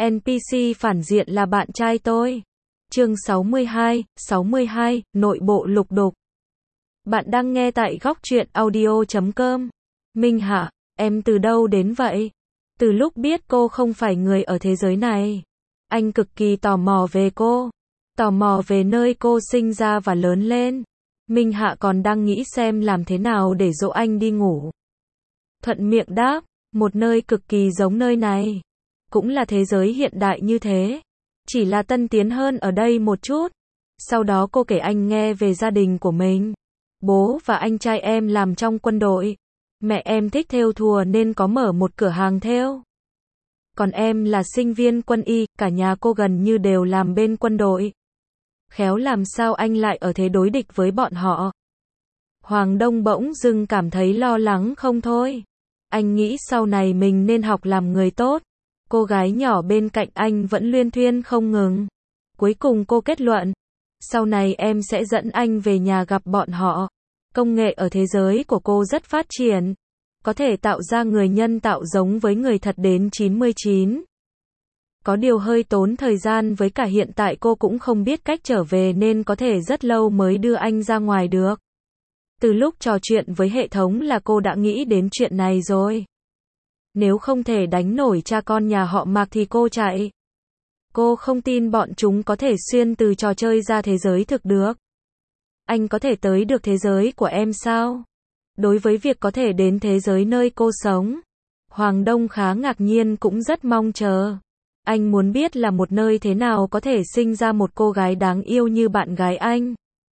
NPC phản diện là bạn trai tôi. Chương 62, nội bộ lục đục. Bạn đang nghe tại góc truyện audio.com. Minh Hạ, em từ đâu đến vậy? Từ lúc biết cô không phải người ở thế giới này, anh cực kỳ tò mò về cô, tò mò về nơi cô sinh ra và lớn lên. Minh Hạ còn đang nghĩ xem làm thế nào để dỗ anh đi ngủ. Thuận miệng đáp, một nơi cực kỳ giống nơi này. Cũng là thế giới hiện đại như thế, chỉ là tân tiến hơn ở đây một chút. Sau đó cô kể anh nghe về gia đình của mình. Bố và anh trai em làm trong quân đội. Mẹ em thích thêu thùa nên có mở một cửa hàng thêu. Còn em là sinh viên quân y, cả nhà cô gần như đều làm bên quân đội. Khéo làm sao anh lại ở thế đối địch với bọn họ? Hoàng Đông bỗng dưng cảm thấy lo lắng không thôi. Anh nghĩ sau này mình nên học làm người tốt. Cô gái nhỏ bên cạnh anh vẫn luyên thuyên không ngừng. Cuối cùng cô kết luận, sau này em sẽ dẫn anh về nhà gặp bọn họ. Công nghệ ở thế giới của cô rất phát triển, có thể tạo ra người nhân tạo giống với người thật đến 99. Có điều hơi tốn thời gian với cả hiện tại cô cũng không biết cách trở về nên có thể rất lâu mới đưa anh ra ngoài được. Từ lúc trò chuyện với hệ thống là cô đã nghĩ đến chuyện này rồi. Nếu không thể đánh nổi cha con nhà họ Mạc thì cô chạy. Cô không tin bọn chúng có thể xuyên từ trò chơi ra thế giới thực được. Anh có thể tới được thế giới của em sao? Đối với việc có thể đến thế giới nơi cô sống, Hoàng Đông khá ngạc nhiên cũng rất mong chờ. Anh muốn biết là một nơi thế nào có thể sinh ra một cô gái đáng yêu như bạn gái anh.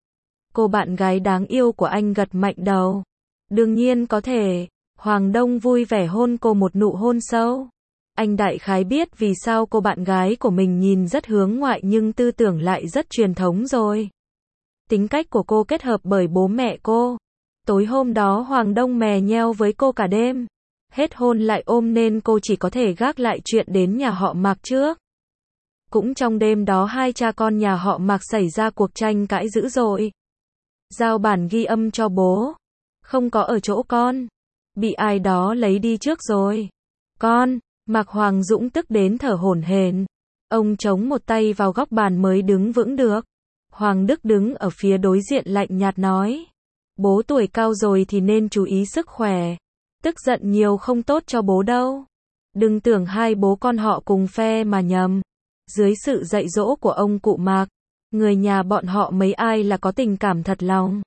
Cô bạn gái đáng yêu của anh gật mạnh đầu. Đương nhiên có thể. Hoàng Đông vui vẻ hôn cô một nụ hôn sâu. Anh đại khái biết vì sao cô bạn gái của mình nhìn rất hướng ngoại nhưng tư tưởng lại rất truyền thống rồi. Tính cách của cô kết hợp bởi bố mẹ cô. Tối hôm đó Hoàng Đông mè nheo với cô cả đêm. Hết hôn lại ôm nên cô chỉ có thể gác lại chuyện đến nhà họ Mạc trước. Cũng trong đêm đó hai cha con nhà họ Mạc xảy ra cuộc tranh cãi dữ dội. Giao bản ghi âm cho bố. Không có ở chỗ con. Bị ai đó lấy đi trước rồi. Con, Mạc Hoàng Dũng tức đến thở hổn hển. Ông chống một tay vào góc bàn mới đứng vững được. Hoàng Đức đứng ở phía đối diện lạnh nhạt nói. Bố tuổi cao rồi thì nên chú ý sức khỏe. Tức giận nhiều không tốt cho bố đâu. Đừng tưởng hai bố con họ cùng phe mà nhầm. Dưới sự dạy dỗ của ông cụ Mạc, người nhà bọn họ mấy ai là có tình cảm thật lòng.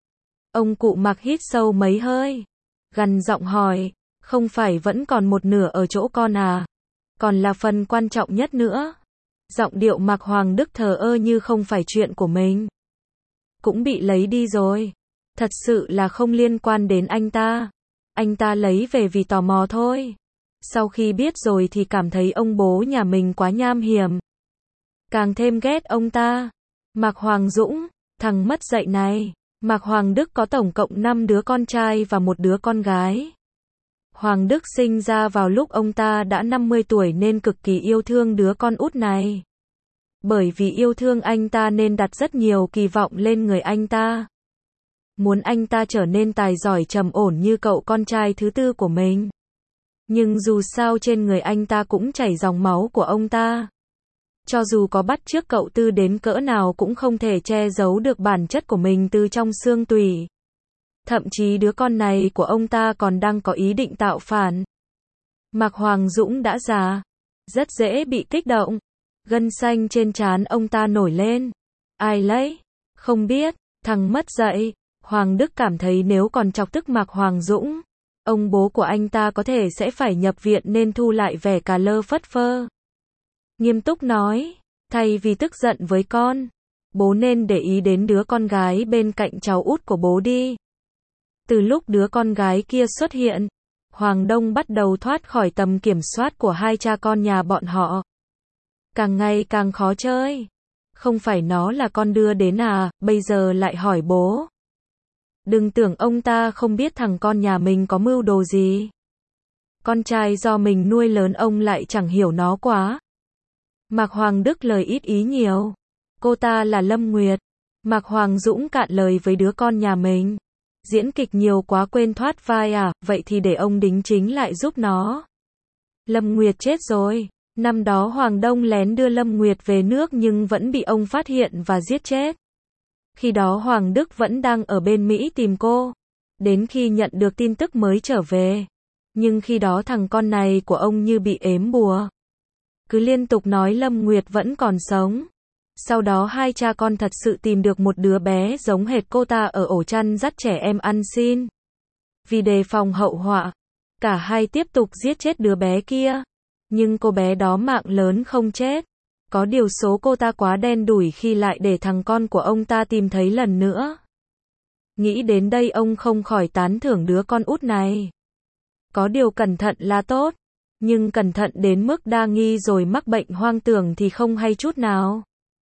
Ông cụ Mạc hít sâu mấy hơi. Gằn giọng hỏi, không phải vẫn còn một nửa ở chỗ con à? Còn là phần quan trọng nhất nữa. Giọng điệu Mạc Hoàng Đức thờ ơ như không phải chuyện của mình. Cũng bị lấy đi rồi. Thật sự là không liên quan đến anh ta. Anh ta lấy về vì tò mò thôi. Sau khi biết rồi thì cảm thấy ông bố nhà mình quá nham hiểm. Càng thêm ghét ông ta. Mạc Hoàng Dũng, thằng mất dạy này. Mạc Hoàng Đức có tổng cộng 5 đứa con trai và một đứa con gái. Hoàng Đức sinh ra vào lúc ông ta đã 50 tuổi nên cực kỳ yêu thương đứa con út này. Bởi vì yêu thương anh ta nên đặt rất nhiều kỳ vọng lên người anh ta. Muốn anh ta trở nên tài giỏi trầm ổn như cậu con trai thứ tư của mình. Nhưng dù sao trên người anh ta cũng chảy dòng máu của ông ta. Cho dù có bắt chước cậu tư đến cỡ nào cũng không thể che giấu được bản chất của mình từ trong xương tủy. Thậm chí đứa con này của ông ta còn đang có ý định tạo phản. Mạc Hoàng Dũng đã già, rất dễ bị kích động. Gân xanh trên trán ông ta nổi lên. Ai lấy? Không biết, thằng mất dạy. Hoàng Đức cảm thấy nếu còn chọc tức Mạc Hoàng Dũng, ông bố của anh ta có thể sẽ phải nhập viện nên thu lại vẻ cà lơ phất phơ. Nghiêm túc nói, thay vì tức giận với con, bố nên để ý đến đứa con gái bên cạnh cháu út của bố đi. Từ lúc đứa con gái kia xuất hiện, Hoàng Đông bắt đầu thoát khỏi tầm kiểm soát của hai cha con nhà bọn họ. Càng ngày càng khó chơi. Không phải nó là con đưa đến à, bây giờ lại hỏi bố. Đừng tưởng ông ta không biết thằng con nhà mình có mưu đồ gì. Con trai do mình nuôi lớn ông lại chẳng hiểu nó quá. Mạc Hoàng Đức lời ít ý nhiều. Cô ta là Lâm Nguyệt. Mạc Hoàng Dũng cạn lời với đứa con nhà mình. Diễn kịch nhiều quá quên thoát vai à, vậy thì để ông đính chính lại giúp nó. Lâm Nguyệt chết rồi. Năm đó Hoàng Đông lén đưa Lâm Nguyệt về nước nhưng vẫn bị ông phát hiện và giết chết. Khi đó Hoàng Đức vẫn đang ở bên Mỹ tìm cô. Đến khi nhận được tin tức mới trở về. Nhưng khi đó thằng con này của ông như bị ếm bùa. Cứ liên tục nói Lâm Nguyệt vẫn còn sống. Sau đó hai cha con thật sự tìm được một đứa bé giống hệt cô ta ở ổ chăn dắt trẻ em ăn xin. Vì đề phòng hậu họa, cả hai tiếp tục giết chết đứa bé kia. Nhưng cô bé đó mạng lớn không chết. Có điều số cô ta quá đen đủi khi lại để thằng con của ông ta tìm thấy lần nữa. Nghĩ đến đây ông không khỏi tán thưởng đứa con út này. Có điều cẩn thận là tốt. Nhưng cẩn thận đến mức đa nghi rồi mắc bệnh hoang tưởng thì không hay chút nào.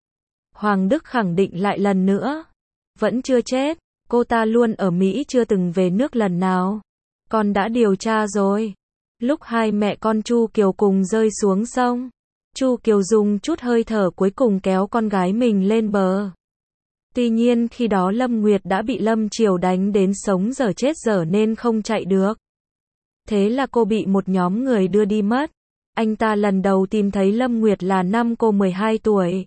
Hoàng Đức khẳng định lại lần nữa. Vẫn chưa chết. Cô ta luôn ở Mỹ chưa từng về nước lần nào. Con đã điều tra rồi. Lúc hai mẹ con Chu Kiều cùng rơi xuống sông, Chu Kiều dùng chút hơi thở cuối cùng kéo con gái mình lên bờ. Tuy nhiên khi đó Lâm Nguyệt đã bị Lâm Triều đánh đến sống dở chết dở nên không chạy được. Thế là cô bị một nhóm người đưa đi mất. Anh ta lần đầu tìm thấy Lâm Nguyệt là năm cô 12 tuổi.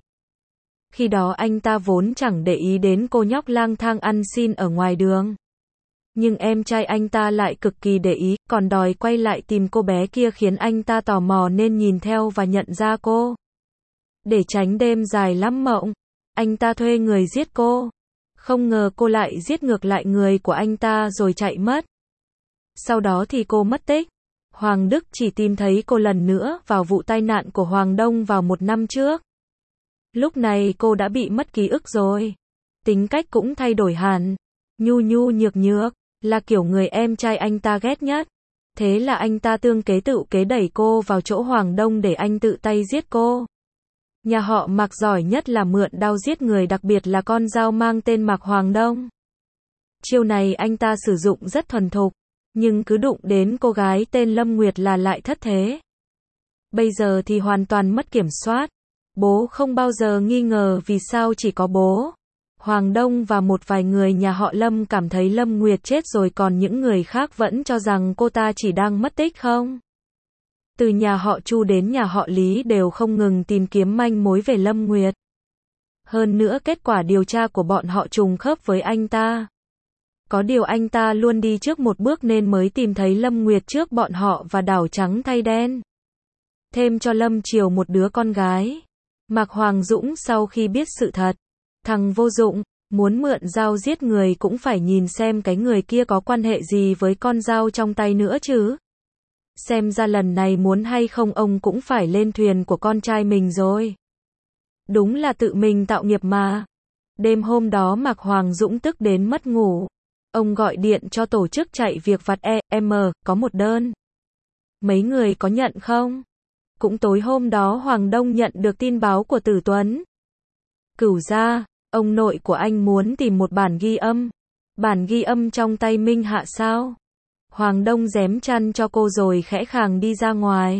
Khi đó anh ta vốn chẳng để ý đến cô nhóc lang thang ăn xin ở ngoài đường. Nhưng em trai anh ta lại cực kỳ để ý, còn đòi quay lại tìm cô bé kia khiến anh ta tò mò nên nhìn theo và nhận ra cô. Để tránh đêm dài lắm mộng, anh ta thuê người giết cô. Không ngờ cô lại giết ngược lại người của anh ta rồi chạy mất. Sau đó thì cô mất tích. Hoàng Đức chỉ tìm thấy cô lần nữa vào vụ tai nạn của Hoàng Đông vào 1 năm trước. Lúc này cô đã bị mất ký ức rồi. Tính cách cũng thay đổi hẳn. Nhu nhu nhược nhược, là kiểu người em trai anh ta ghét nhất. Thế là anh ta tương kế tựu kế đẩy cô vào chỗ Hoàng Đông để anh tự tay giết cô. Nhà họ Mạc giỏi nhất là mượn đao giết người, đặc biệt là con dao mang tên Mạc Hoàng Đông. Chiêu này anh ta sử dụng rất thuần thục, nhưng cứ đụng đến cô gái tên Lâm Nguyệt là lại thất thế. Bây giờ thì hoàn toàn mất kiểm soát. Bố không bao giờ nghi ngờ vì sao chỉ có bố, Hoàng Đông và một vài người nhà họ Lâm cảm thấy Lâm Nguyệt chết rồi, còn những người khác vẫn cho rằng cô ta chỉ đang mất tích không. Từ nhà họ Chu đến nhà họ Lý đều không ngừng tìm kiếm manh mối về Lâm Nguyệt. Hơn nữa kết quả điều tra của bọn họ trùng khớp với anh ta. Có điều anh ta luôn đi trước một bước nên mới tìm thấy Lâm Nguyệt trước bọn họ và đảo trắng thay đen. Thêm cho Lâm Triều một đứa con gái. Mạc Hoàng Dũng sau khi biết sự thật, thằng vô dụng, muốn mượn dao giết người cũng phải nhìn xem cái người kia có quan hệ gì với con dao trong tay nữa chứ. Xem ra lần này muốn hay không ông cũng phải lên thuyền của con trai mình rồi. Đúng là tự mình tạo nghiệp mà. Đêm hôm đó Mạc Hoàng Dũng tức đến mất ngủ. Ông gọi điện cho tổ chức chạy việc vặt EM, có một đơn. Mấy người có nhận không? Cũng tối hôm đó Hoàng Đông nhận được tin báo của Tử Tuấn. Cửu gia, ông nội của anh muốn tìm một bản ghi âm. Bản ghi âm trong tay Minh Hạ sao? Hoàng Đông giém chăn cho cô rồi khẽ khàng đi ra ngoài.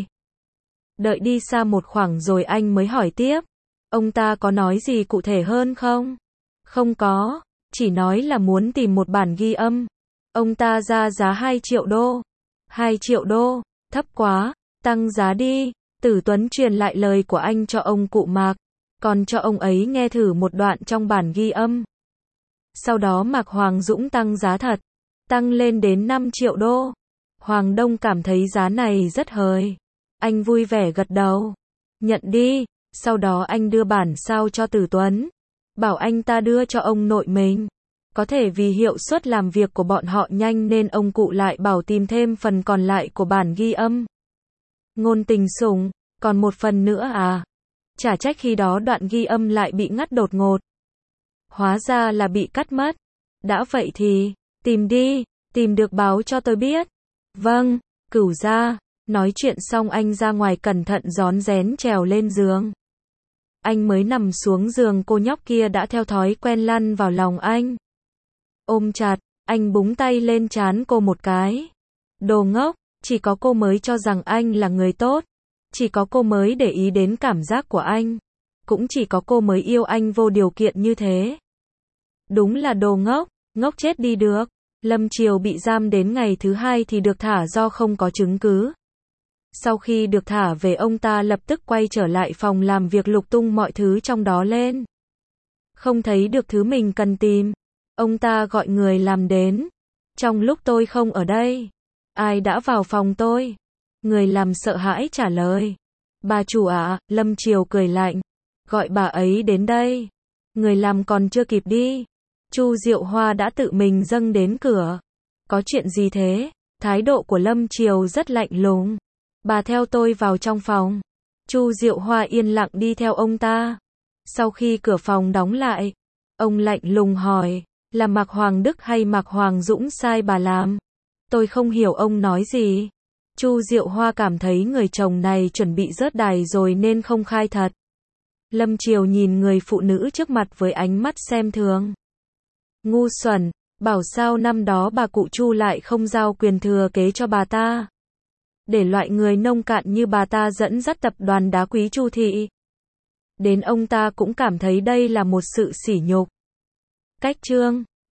Đợi đi xa một khoảng rồi anh mới hỏi tiếp. Ông ta có nói gì cụ thể hơn không? Không có, chỉ nói là muốn tìm một bản ghi âm. Ông ta ra giá 2 triệu đô. 2 triệu đô, thấp quá, tăng giá đi. Tử Tuấn truyền lại lời của anh cho ông cụ Mạc, còn cho ông ấy nghe thử một đoạn trong bản ghi âm. Sau đó Mạc Hoàng Dũng tăng giá thật, tăng lên đến 5 triệu đô. Hoàng Đông cảm thấy giá này rất hời. Anh vui vẻ gật đầu. Nhận đi, sau đó anh đưa bản sao cho Tử Tuấn. Bảo anh ta đưa cho ông nội mình. Có thể vì hiệu suất làm việc của bọn họ nhanh nên ông cụ lại bảo tìm thêm phần còn lại của bản ghi âm. Ngôn tình sủng, còn một phần nữa à? Chả trách khi đó đoạn ghi âm lại bị ngắt đột ngột. Hóa ra là bị cắt mất. Đã vậy thì, tìm đi, tìm được báo cho tôi biết. Vâng, Cửu gia. Nói chuyện xong anh ra ngoài cẩn thận rón rén trèo lên giường. Anh mới nằm xuống giường cô nhóc kia đã theo thói quen lăn vào lòng anh. Ôm chặt, anh búng tay lên trán cô một cái. Đồ ngốc, chỉ có cô mới cho rằng anh là người tốt. Chỉ có cô mới để ý đến cảm giác của anh. Cũng chỉ có cô mới yêu anh vô điều kiện như thế. Đúng là đồ ngốc, ngốc chết đi được. Lâm Triều bị giam đến ngày thứ 2 thì được thả do không có chứng cứ. Sau khi được thả về, ông ta lập tức quay trở lại phòng làm việc, lục tung mọi thứ trong đó lên. Không thấy được thứ mình cần tìm. Ông ta gọi người làm đến. Trong lúc tôi không ở đây, ai đã vào phòng tôi? Người làm sợ hãi trả lời. Bà chủ ạ. Lâm Triều cười lạnh. Gọi bà ấy đến đây. Người làm còn chưa kịp đi, Chu Diệu Hoa đã tự mình dâng đến cửa. Có chuyện gì thế? Thái độ của Lâm Triều rất lạnh lùng. Bà theo tôi vào trong phòng. Chu Diệu Hoa yên lặng đi theo ông ta. Sau khi cửa phòng đóng lại, ông lạnh lùng hỏi, là Mạc Hoàng Đức hay Mạc Hoàng Dũng sai bà làm? Tôi không hiểu ông nói gì. Chu Diệu Hoa cảm thấy người chồng này chuẩn bị rớt đài rồi nên không khai thật. Lâm Triều nhìn người phụ nữ trước mặt với ánh mắt xem thường. Ngu xuẩn, bảo sao năm đó bà cụ Chu lại không giao quyền thừa kế cho bà ta, để loại người nông cạn như bà ta dẫn dắt tập đoàn đá quý Chu thị. Đến ông ta cũng cảm thấy đây là một sự sỉ nhục. Cách chương